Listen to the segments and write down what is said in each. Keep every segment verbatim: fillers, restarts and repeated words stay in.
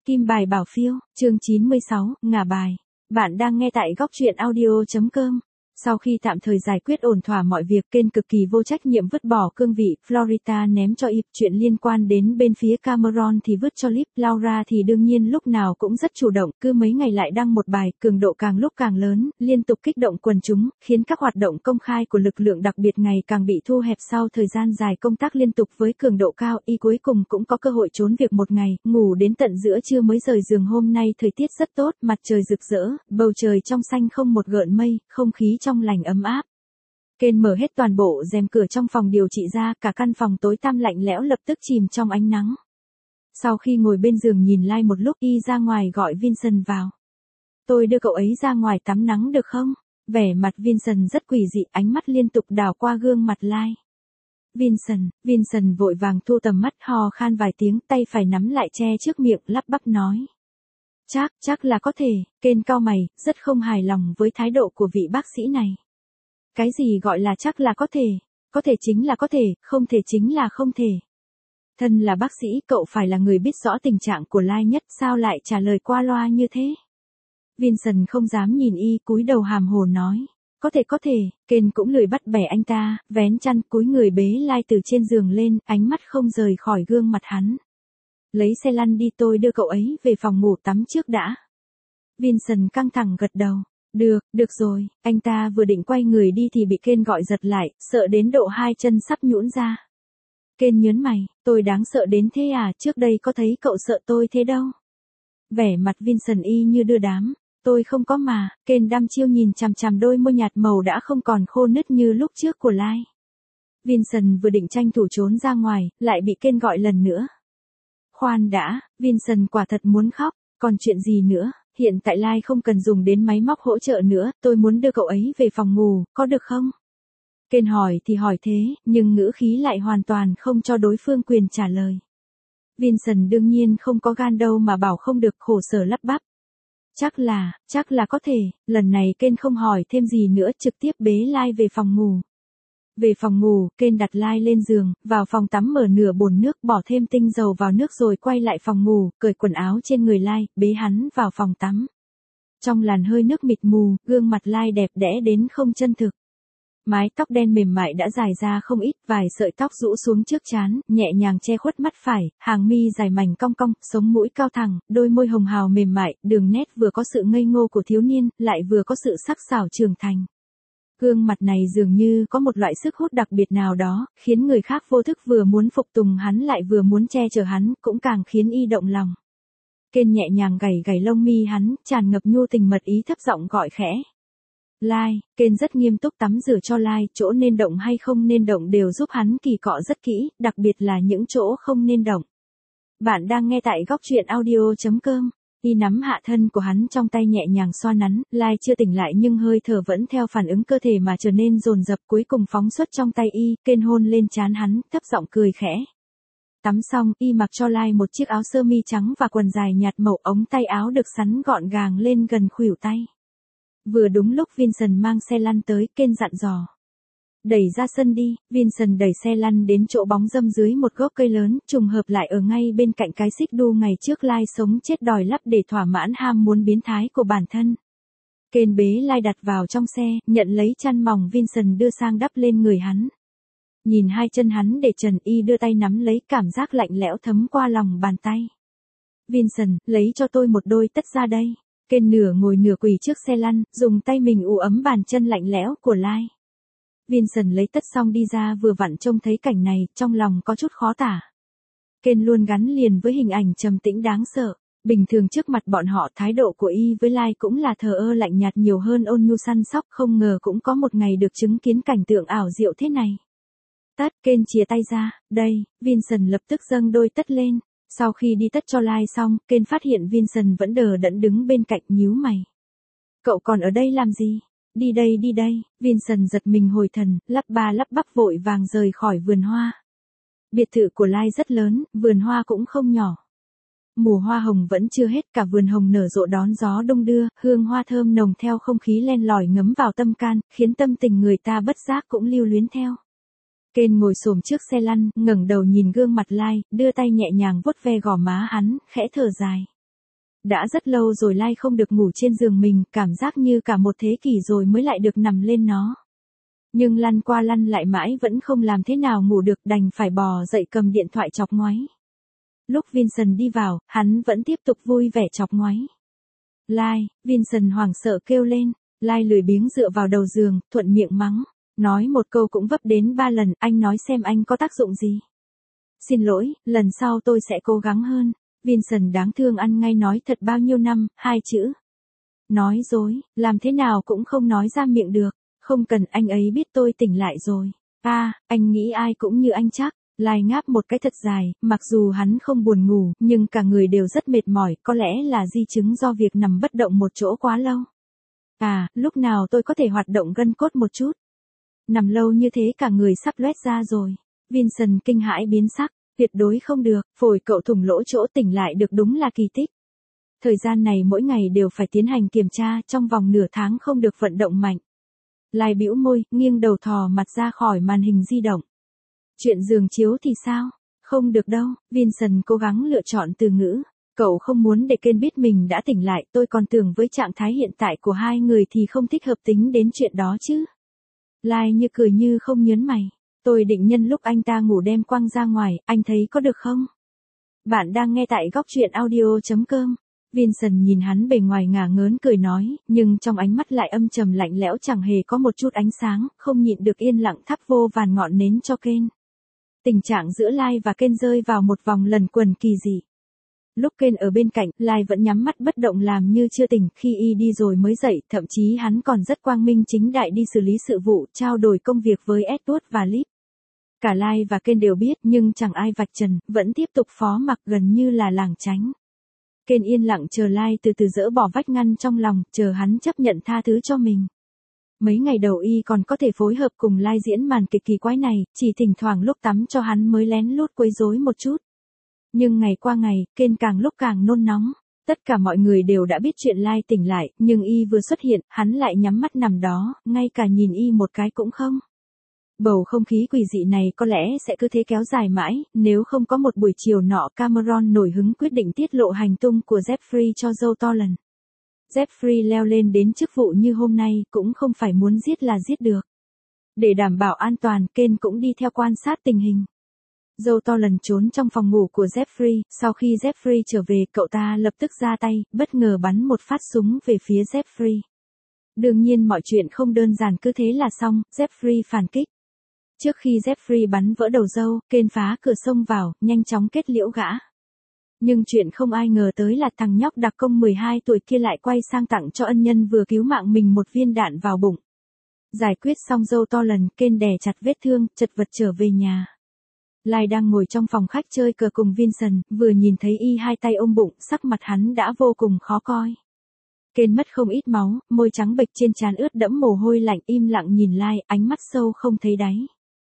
Kim bài bảo phiêu, chương chín mươi sáu, ngả bài. Bạn đang nghe tại góc truyện audio chấm com. Sau khi tạm thời giải quyết ổn thỏa mọi việc, Ken cực kỳ vô trách nhiệm vứt bỏ cương vị Florida ném cho Eve. Chuyện liên quan đến bên phía Cameron thì vứt cho Liv. Laura thì đương nhiên lúc nào cũng rất chủ động, cứ mấy ngày lại đăng một bài, cường độ càng lúc càng lớn, liên tục kích động quần chúng, khiến các hoạt động công khai của lực lượng đặc biệt ngày càng bị thu hẹp. Sau thời gian dài công tác liên tục với cường độ cao, y cuối cùng cũng có cơ hội trốn việc một ngày, ngủ đến tận giữa trưa mới rời giường. Hôm nay thời tiết rất tốt, mặt trời rực rỡ, bầu trời trong xanh không một gợn mây, không khí trong lành ấm áp. Ken mở hết toàn bộ rèm cửa trong phòng điều trị ra, cả căn phòng tối tăm lạnh lẽo lập tức chìm trong ánh nắng. Sau khi ngồi bên giường nhìn Lai một lúc, y ra ngoài gọi Vincent vào. Tôi đưa cậu ấy ra ngoài tắm nắng được không? Vẻ mặt Vincent rất quỷ dị, ánh mắt liên tục đảo qua gương mặt Lai. Vincent, Vincent vội vàng thu tầm mắt, hò khan vài tiếng, tay phải nắm lại che trước miệng, lắp bắp nói. Chắc, chắc là có thể. Ken cau mày, rất không hài lòng với thái độ của vị bác sĩ này. Cái gì gọi là chắc là có thể? Có thể chính là có thể, không thể chính là không thể. Thân là bác sĩ, cậu phải là người biết rõ tình trạng của Lai nhất, sao lại trả lời qua loa như thế? Vincent không dám nhìn y, cúi đầu hàm hồ nói. Có thể có thể. Ken cũng lười bắt bẻ anh ta, vén chăn cúi người bế Lai từ trên giường lên, ánh mắt không rời khỏi gương mặt hắn. Lấy xe lăn đi, tôi đưa cậu ấy về phòng ngủ tắm trước đã. Vincent căng thẳng gật đầu. Được, được rồi. Anh ta vừa định quay người đi thì bị Ken gọi giật lại, sợ đến độ hai chân sắp nhũn ra. Ken nhớn mày, tôi đáng sợ đến thế à, trước đây có thấy cậu sợ tôi thế đâu. Vẻ mặt Vincent y như đưa đám. Tôi không có mà. Ken đăm chiêu nhìn chằm chằm đôi môi nhạt màu đã không còn khô nứt như lúc trước của Lai. Vincent vừa định tranh thủ trốn ra ngoài, lại bị Ken gọi lần nữa. Khoan đã, Vincent quả thật muốn khóc, còn chuyện gì nữa, hiện tại Lai không cần dùng đến máy móc hỗ trợ nữa, tôi muốn đưa cậu ấy về phòng ngủ, có được không? Ken hỏi thì hỏi thế, nhưng ngữ khí lại hoàn toàn không cho đối phương quyền trả lời. Vincent đương nhiên không có gan đâu mà bảo không được, khổ sở lắp bắp. Chắc là, chắc là có thể. Lần này Ken không hỏi thêm gì nữa, trực tiếp bế Lai về phòng ngủ. Về phòng ngủ, Ken đặt Lai lên giường, vào phòng tắm mở nửa bồn nước, bỏ thêm tinh dầu vào nước rồi quay lại phòng ngủ, cởi quần áo trên người Lai, bế hắn vào phòng tắm. Trong làn hơi nước mịt mù, gương mặt Lai đẹp đẽ đến không chân thực. Mái tóc đen mềm mại đã dài ra không ít, vài sợi tóc rũ xuống trước trán, nhẹ nhàng che khuất mắt phải, hàng mi dài mảnh cong cong, sống mũi cao thẳng, đôi môi hồng hào mềm mại, đường nét vừa có sự ngây ngô của thiếu niên, lại vừa có sự sắc sảo trưởng thành. Gương mặt này dường như có một loại sức hút đặc biệt nào đó, khiến người khác vô thức vừa muốn phục tùng hắn lại vừa muốn che chở hắn, cũng càng khiến y động lòng. Ken nhẹ nhàng gảy gảy lông mi hắn, tràn ngập nhu tình mật ý, thấp giọng gọi khẽ. Lai, Ken rất nghiêm túc tắm rửa cho Lai, chỗ nên động hay không nên động đều giúp hắn kỳ cọ rất kỹ, đặc biệt là những chỗ không nên động. Bạn đang nghe tại góc truyện audio chấm com. Y nắm hạ thân của hắn trong tay nhẹ nhàng xoa nắn, Lai chưa tỉnh lại nhưng hơi thở vẫn theo phản ứng cơ thể mà trở nên dồn dập, cuối cùng phóng xuất trong tay y, Ken hôn lên trán hắn, thấp giọng cười khẽ. Tắm xong, y mặc cho Lai một chiếc áo sơ mi trắng và quần dài nhạt màu, ống tay áo được sắn gọn gàng lên gần khuỷu tay. Vừa đúng lúc Vincent mang xe lăn tới, Ken dặn dò. Đẩy ra sân đi. Vincent đẩy xe lăn đến chỗ bóng râm dưới một gốc cây lớn, trùng hợp lại ở ngay bên cạnh cái xích đu ngày trước Lai sống chết đòi lắp để thỏa mãn ham muốn biến thái của bản thân. Ken bế Lai đặt vào trong xe, nhận lấy chăn mỏng Vincent đưa sang đắp lên người hắn. Nhìn hai chân hắn để trần, y đưa tay nắm lấy, cảm giác lạnh lẽo thấm qua lòng bàn tay. Vincent, lấy cho tôi một đôi tất ra đây. Ken nửa ngồi nửa quỳ trước xe lăn, dùng tay mình ù ấm bàn chân lạnh lẽo của Lai. Vincent lấy tất xong đi ra, vừa vặn trông thấy cảnh này, trong lòng có chút khó tả. Ken luôn gắn liền với hình ảnh trầm tĩnh đáng sợ. Bình thường trước mặt bọn họ, thái độ của y với Lai cũng là thờ ơ lạnh nhạt nhiều hơn ôn nhu săn sóc, không ngờ cũng có một ngày được chứng kiến cảnh tượng ảo diệu thế này. Tất, Ken chìa tay ra, đây, Vincent lập tức dâng đôi tất lên. Sau khi đi tất cho Lai xong, Ken phát hiện Vincent vẫn đờ đẫn đứng bên cạnh, nhíu mày. Cậu còn ở đây làm gì? Đi đây đi đây. Vincent giật mình hồi thần, lắp ba lắp bắp vội vàng rời khỏi vườn hoa. Biệt thự của Lai rất lớn, vườn hoa cũng không nhỏ. Mùa hoa hồng vẫn chưa hết, cả vườn hồng nở rộ đón gió đông đưa, hương hoa thơm nồng theo không khí len lỏi ngấm vào tâm can, khiến tâm tình người ta bất giác cũng lưu luyến theo. Ken ngồi xổm trước xe lăn, ngẩng đầu nhìn gương mặt Lai, đưa tay nhẹ nhàng vuốt ve gò má hắn, khẽ thở dài. Đã rất lâu rồi Lai không được ngủ trên giường mình, cảm giác như cả một thế kỷ rồi mới lại được nằm lên nó. Nhưng lăn qua lăn lại mãi vẫn không làm thế nào ngủ được, đành phải bò dậy cầm điện thoại chọc ngoáy. Lúc Vincent đi vào, hắn vẫn tiếp tục vui vẻ chọc ngoáy. Lai, Vincent hoảng sợ kêu lên. Lai lười biếng dựa vào đầu giường, thuận miệng mắng. Nói một câu cũng vấp đến ba lần, anh nói xem anh có tác dụng gì. Xin lỗi, lần sau tôi sẽ cố gắng hơn. Vincent đáng thương ăn ngay nói thật bao nhiêu năm, hai chữ. Nói dối, làm thế nào cũng không nói ra miệng được. Không cần, anh ấy biết tôi tỉnh lại rồi. À, anh nghĩ ai cũng như anh chắc. Lai ngáp một cái thật dài, mặc dù hắn không buồn ngủ, nhưng cả người đều rất mệt mỏi, có lẽ là di chứng do việc nằm bất động một chỗ quá lâu. À, lúc nào tôi có thể hoạt động gân cốt một chút? Nằm lâu như thế cả người sắp loét ra rồi. Vincent kinh hãi biến sắc, tuyệt đối không được, phổi cậu thủng lỗ chỗ tỉnh lại được đúng là kỳ tích. Thời gian này mỗi ngày đều phải tiến hành kiểm tra, trong vòng nửa tháng không được vận động mạnh. Lai bĩu môi, nghiêng đầu thò mặt ra khỏi màn hình di động. Chuyện giường chiếu thì sao? Không được đâu, Vincent cố gắng lựa chọn từ ngữ. Cậu không muốn để Ken biết mình đã tỉnh lại, tôi còn tưởng với trạng thái hiện tại của hai người thì không thích hợp tính đến chuyện đó chứ. Lai như cười như không nhớn mày. Tôi định nhân lúc anh ta ngủ đem quăng ra ngoài, anh thấy có được không? Bạn đang nghe tại góc truyện audio chấm com. Vincent nhìn hắn bề ngoài ngả ngớn cười nói, nhưng trong ánh mắt lại âm trầm lạnh lẽo chẳng hề có một chút ánh sáng, không nhịn được yên lặng thắp vô vàn ngọn nến cho Ken. Tình trạng giữa Lai và Ken rơi vào một vòng lần quần kỳ dị. Lúc Ken ở bên cạnh, Lai vẫn nhắm mắt bất động làm như chưa tỉnh, khi y đi rồi mới dậy, thậm chí hắn còn rất quang minh chính đại đi xử lý sự vụ, trao đổi công việc với Edward và Liv. Cả Lai và Ken đều biết, nhưng chẳng ai vạch trần, vẫn tiếp tục phó mặc gần như là lảng tránh. Ken yên lặng chờ Lai từ từ dỡ bỏ vách ngăn trong lòng, chờ hắn chấp nhận tha thứ cho mình. Mấy ngày đầu y còn có thể phối hợp cùng Lai diễn màn kịch kỳ quái này, chỉ thỉnh thoảng lúc tắm cho hắn mới lén lút quấy rối một chút. Nhưng ngày qua ngày, Ken càng lúc càng nôn nóng. Tất cả mọi người đều đã biết chuyện Lai tỉnh lại, nhưng y vừa xuất hiện, hắn lại nhắm mắt nằm đó, ngay cả nhìn y một cái cũng không. Bầu không khí quỷ dị này có lẽ sẽ cứ thế kéo dài mãi, nếu không có một buổi chiều nọ Cameron nổi hứng quyết định tiết lộ hành tung của Jeffrey cho Joe Tolan. Jeffrey leo lên đến chức vụ như hôm nay, cũng không phải muốn giết là giết được. Để đảm bảo an toàn, Ken cũng đi theo quan sát tình hình. Joe Tolan trốn trong phòng ngủ của Jeffrey, sau khi Jeffrey trở về, cậu ta lập tức ra tay, bất ngờ bắn một phát súng về phía Jeffrey. Đương nhiên mọi chuyện không đơn giản cứ thế là xong, Jeffrey phản kích. Trước khi Jeffrey bắn vỡ đầu Joe, Ken phá cửa xông vào, nhanh chóng kết liễu gã. Nhưng chuyện không ai ngờ tới là thằng nhóc đặc công mười hai tuổi kia lại quay sang tặng cho ân nhân vừa cứu mạng mình một viên đạn vào bụng. Giải quyết xong Joe Tolan, Ken đè chặt vết thương, chật vật trở về nhà. Lai đang ngồi trong phòng khách chơi cờ cùng Vincent, vừa nhìn thấy y hai tay ôm bụng, sắc mặt hắn đã vô cùng khó coi. Ken mất không ít máu, môi trắng bệch trên trán ướt đẫm mồ hôi lạnh, im lặng nhìn Lai, ánh mắt sâu không thấy đáy.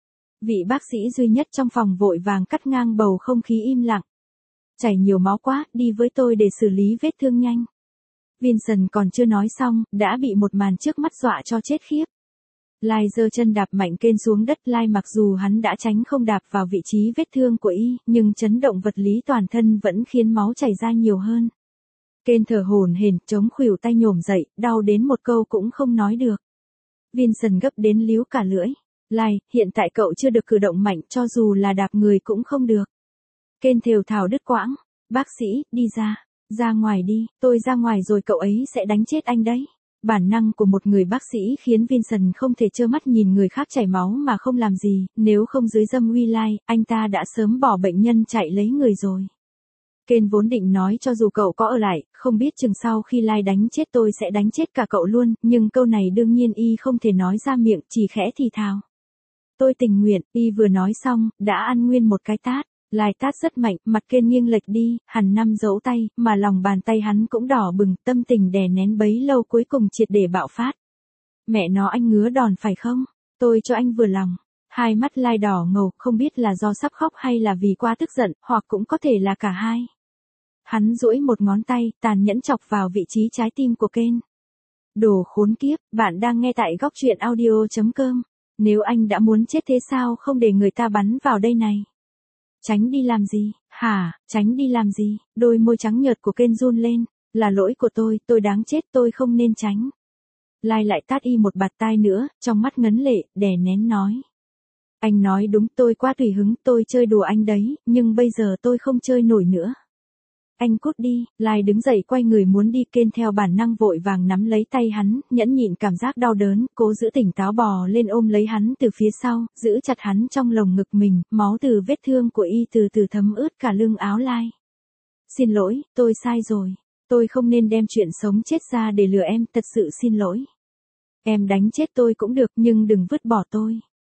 Vị bác sĩ duy nhất trong phòng vội vàng cắt ngang bầu không khí im lặng. Chảy nhiều máu quá, đi với tôi để xử lý vết thương nhanh. Vincent còn chưa nói xong, đã bị một màn trước mắt dọa cho chết khiếp. Lai giơ chân đạp mạnh Ken xuống đất. Lai mặc dù hắn đã tránh không đạp vào vị trí vết thương của y, nhưng chấn động vật lý toàn thân vẫn khiến máu chảy ra nhiều hơn. Ken thở hổn hển, chống khuỷu tay nhổm dậy, đau đến một câu cũng không nói được. Vincent gấp đến líu cả lưỡi. Lai, hiện tại cậu chưa được cử động mạnh, cho dù là đạp người cũng không được. Ken thều thào đứt quãng. Bác sĩ, đi ra. Ra ngoài đi, tôi ra ngoài rồi cậu ấy sẽ đánh chết anh đấy. Bản năng của một người bác sĩ khiến Vincent không thể trơ mắt nhìn người khác chảy máu mà không làm gì, nếu không dưới dâm uy Lai, anh ta đã sớm bỏ bệnh nhân chạy lấy người rồi. Ken vốn định nói cho dù cậu có ở lại, không biết chừng sau khi Lai đánh chết tôi sẽ đánh chết cả cậu luôn, nhưng câu này đương nhiên y không thể nói ra miệng, chỉ khẽ thì thào. Tôi tình nguyện, y vừa nói xong, đã ăn nguyên một cái tát. Lai tát rất mạnh, mặt Ken nghiêng lệch đi, hằn năm dấu tay, mà lòng bàn tay hắn cũng đỏ bừng, tâm tình đè nén bấy lâu cuối cùng triệt để bạo phát. Mẹ nó, anh ngứa đòn phải không? Tôi cho anh vừa lòng. Hai mắt Lai đỏ ngầu, không biết là do sắp khóc hay là vì quá tức giận, hoặc cũng có thể là cả hai. Hắn duỗi một ngón tay, tàn nhẫn chọc vào vị trí trái tim của Ken. Đồ khốn kiếp, bạn đang nghe tại góc truyện audio chấm com. Nếu anh đã muốn chết thế sao không để người ta bắn vào đây này? Tránh đi làm gì? Hả, tránh đi làm gì? Đôi môi trắng nhợt của Ken run lên. Là lỗi của tôi, tôi đáng chết, tôi không nên tránh. Lai lại tát y một bạt tai nữa, trong mắt ngấn lệ, đè nén nói. Anh nói đúng, tôi quá tùy hứng, tôi chơi đùa anh đấy, nhưng bây giờ tôi không chơi nổi nữa. Anh cút đi. Lai đứng dậy quay người muốn đi, Ken theo bản năng vội vàng nắm lấy tay hắn, nhẫn nhịn cảm giác đau đớn, cố giữ tỉnh táo bò lên ôm lấy hắn từ phía sau, giữ chặt hắn trong lồng ngực mình, máu từ vết thương của y từ từ thấm ướt cả lưng áo Lai. Xin lỗi, tôi sai rồi. Tôi không nên đem chuyện sống chết ra để lừa em, thật sự xin lỗi. Em đánh chết tôi cũng được, nhưng đừng vứt bỏ tôi.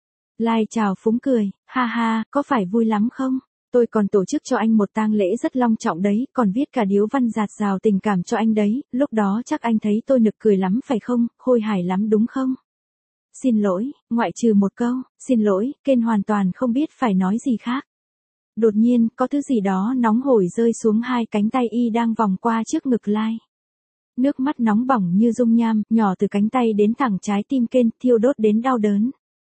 Lai chào phúng cười, ha ha, có phải vui lắm không? Tôi còn tổ chức cho anh một tang lễ rất long trọng đấy, còn viết cả điếu văn dạt dào tình cảm cho anh đấy, lúc đó chắc anh thấy tôi nực cười lắm phải không, khôi hài lắm đúng không? Xin lỗi, ngoại trừ một câu, xin lỗi, Ken hoàn toàn không biết phải nói gì khác. Đột nhiên, có thứ gì đó nóng hổi rơi xuống hai cánh tay y đang vòng qua trước ngực Lai. Nước mắt nóng bỏng như dung nham, nhỏ từ cánh tay đến thẳng trái tim Ken, thiêu đốt đến đau đớn.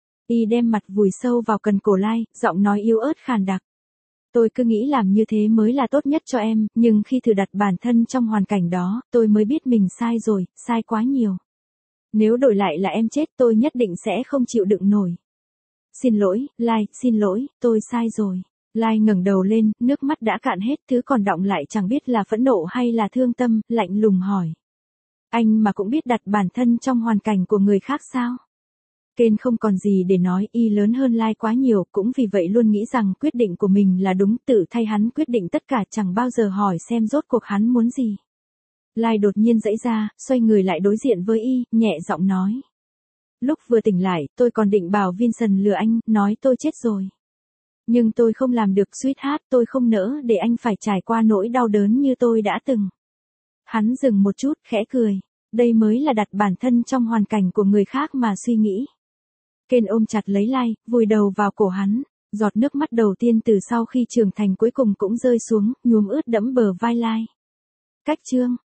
Y đem mặt vùi sâu vào cần cổ Lai, giọng nói yếu ớt khàn đặc. Tôi cứ nghĩ làm như thế mới là tốt nhất cho em, nhưng khi thử đặt bản thân trong hoàn cảnh đó, tôi mới biết mình sai rồi, sai quá nhiều. Nếu đổi lại là em chết, tôi nhất định sẽ không chịu đựng nổi. Xin lỗi, Lai, xin lỗi, tôi sai rồi. Lai ngẩng đầu lên, nước mắt đã cạn hết, thứ còn đọng lại chẳng biết là phẫn nộ hay là thương tâm, lạnh lùng hỏi. Anh mà cũng biết đặt bản thân trong hoàn cảnh của người khác sao? Ken không còn gì để nói, y lớn hơn Lai quá nhiều, cũng vì vậy luôn nghĩ rằng quyết định của mình là đúng, tự thay hắn quyết định tất cả, chẳng bao giờ hỏi xem rốt cuộc hắn muốn gì. Lai đột nhiên giãy ra, xoay người lại đối diện với y, nhẹ giọng nói. Lúc vừa tỉnh lại, tôi còn định bảo Vincent lừa anh, nói tôi chết rồi. Nhưng tôi không làm được, sweetheart, tôi không nỡ để anh phải trải qua nỗi đau đớn như tôi đã từng. Hắn dừng một chút, khẽ cười. Đây mới là đặt bản thân trong hoàn cảnh của người khác mà suy nghĩ. Ken ôm chặt lấy Lai, vùi đầu vào cổ hắn, giọt nước mắt đầu tiên từ sau khi trưởng thành cuối cùng cũng rơi xuống, nhuốm ướt đẫm bờ vai Lai. Cách chương